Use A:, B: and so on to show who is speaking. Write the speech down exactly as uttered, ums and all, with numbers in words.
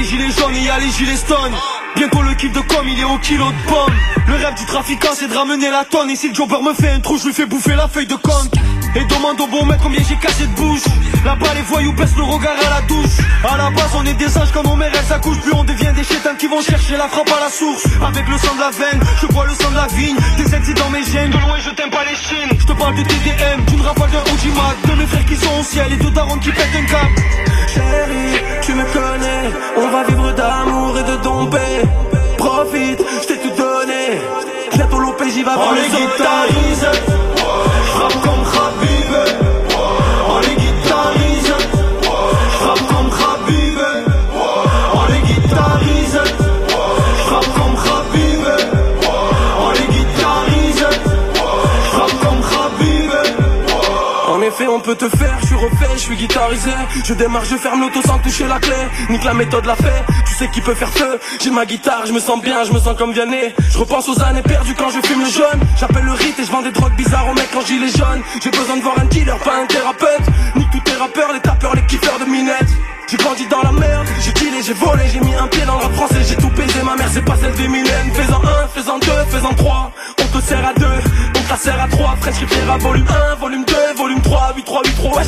A: gilets jaunes et y'a les gilets stone. Bientôt le kiff de com, il est au kilo de pommes. Le rêve du trafiquant c'est de ramener la tonne. Et si le jobber me fait un trou, je lui fais bouffer la feuille de compte. Et demande au bon mec combien j'ai caché de bouche. Là-bas les voyous baissent le regard à la douche. À la base on est des singes quand nos mères elles s'accouchent. Plus on devient des chétans qui vont chercher la frappe à la source. Avec le sang de la veine, je bois le sang de la vigne. Des ex dans mes gènes, de loin je t'aime pas les chines. Je te parle de T D M, d'une rafale d'un Ojimat. De mes frères qui sont au ciel et de darons qui pètent un cap.
B: Chérie, tu me connais, on va vivre d'amour et de dompé. Profite, je t'ai tout donné. Bientôt l'O P J va voir
A: on
B: les
A: les guitarise, frappe comme Khabib. On les guitarise, frappe comme Khabib. On les guitarise, frappe comme Khabib. On les guitarise, frappe comme Khabib.
B: En effet on peut te faire, je suis refait, je suis guitarisé. Je démarre, je ferme l'auto sans toucher la clé. Nique la méthode l'a fait, tu sais qui peut faire feu. J'ai ma guitare, je me sens bien, je me sens comme Vianney. Je repense aux années perdues quand je fume le jaune. J'appelle le rite et je vends des drogues bizarres aux mecs en gilet jaune. J'ai besoin de voir un killer, pas un thérapeute. Nique tous tes rappeurs, les tapeurs, les kiffeurs de minettes. J'ai grandi dans la merde, j'ai killé, j'ai volé, j'ai mis un pied dans le rap français, j'ai tout baisé, ma mère c'est pas celle des millennes. Fais-en un, fais-en deux, fais-en trois, on te sert à deux, on te la sert à trois. French Riviera volume un, volume deux, volume trois, huit trois, huit trois, ouais